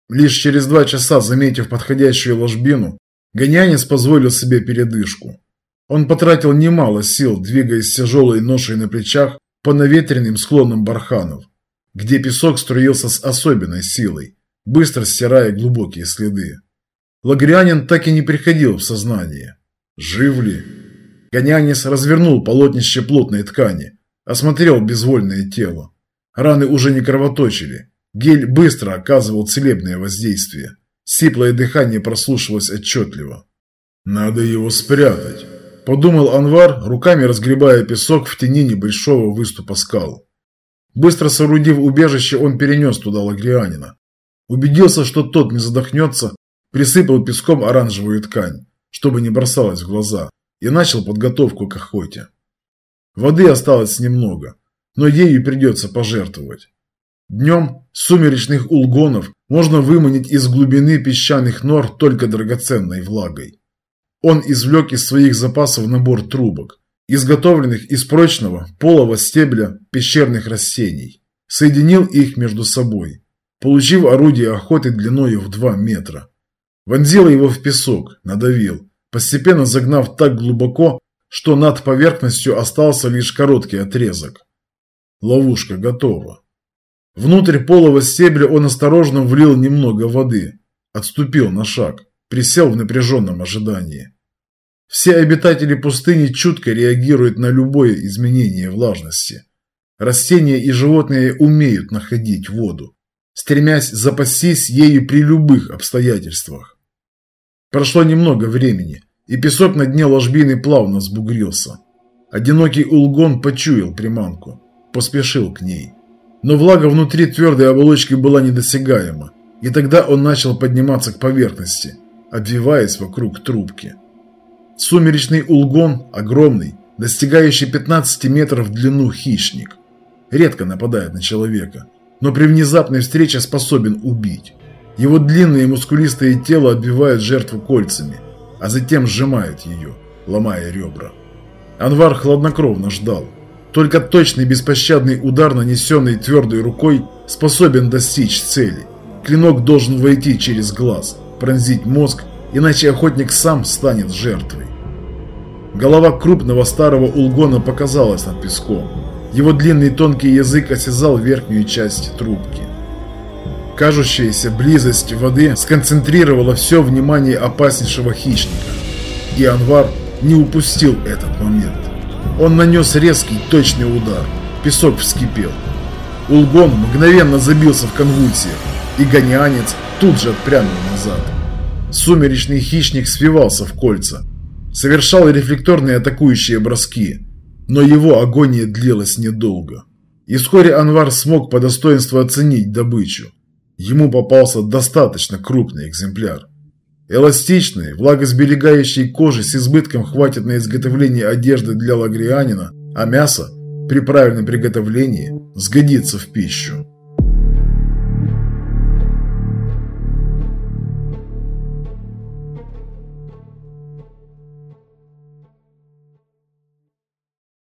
Лишь через 2 часа, заметив подходящую ложбину, гонянец позволил себе передышку. Он потратил немало сил, двигаясь с тяжелой ношей на плечах по наветренным склонам барханов, где песок струился с особенной силой, быстро стирая глубокие следы. Лагрианин так и не приходил в сознание. Жив ли? Гонянец развернул полотнище плотной ткани, осмотрел безвольное тело. Раны уже не кровоточили. Гель быстро оказывал целебное воздействие. Сиплое дыхание прослушивалось отчетливо. «Надо его спрятать», – подумал Анвар, руками разгребая песок в тени небольшого выступа скал. Быстро соорудив убежище, он перенес туда лагрианина. Убедился, что тот не задохнется, присыпал песком оранжевую ткань, чтобы не бросалась в глаза, и начал подготовку к охоте. Воды осталось немного, но ею придется пожертвовать. Днем сумеречных улгонов можно выманить из глубины песчаных нор только драгоценной влагой. Он извлек из своих запасов набор трубок, изготовленных из прочного полого стебля пещерных растений, соединил их между собой, получив орудие охоты длиною в 2 метра. Вонзил его в песок, надавил, постепенно загнав так глубоко, что над поверхностью остался лишь короткий отрезок. Ловушка готова. Внутрь полого стебля он осторожно влил немного воды, отступил на шаг, присел в напряженном ожидании. Все обитатели пустыни чутко реагируют на любое изменение влажности. Растения и животные умеют находить воду, стремясь запастись ею при любых обстоятельствах. Прошло немного времени, и песок на дне ложбины плавно сбугрился. Одинокий улгон почуял приманку, поспешил к ней. Но влага внутри твердой оболочки была недосягаема, и тогда он начал подниматься к поверхности, обвиваясь вокруг трубки. Сумеречный улгон, огромный, достигающий 15 метров в длину хищник, редко нападает на человека, но при внезапной встрече способен убить. Его длинное мускулистое тело отбивает жертву кольцами, а затем сжимает ее, ломая ребра. Анвар хладнокровно ждал. Только точный беспощадный удар, нанесенный твердой рукой, способен достичь цели. Клинок должен войти через глаз, пронзить мозг, иначе охотник сам станет жертвой. Голова крупного старого улгона показалась над песком. Его длинный тонкий язык осязал верхнюю часть трубки. Кажущаяся близость воды сконцентрировала все внимание опаснейшего хищника. И Анвар не упустил этот момент. Он нанес резкий, точный удар. Песок вскипел. Улгон мгновенно забился в конвульсиях, и гонянец тут же отпрянул назад. Сумеречный хищник свивался в кольца, совершал рефлекторные атакующие броски, но его агония длилась недолго. И вскоре Анвар смог по достоинству оценить добычу. Ему попался достаточно крупный экземпляр. Эластичной, влагосберегающей кожи с избытком хватит на изготовление одежды для лагрианина, а мясо при правильном приготовлении сгодится в пищу.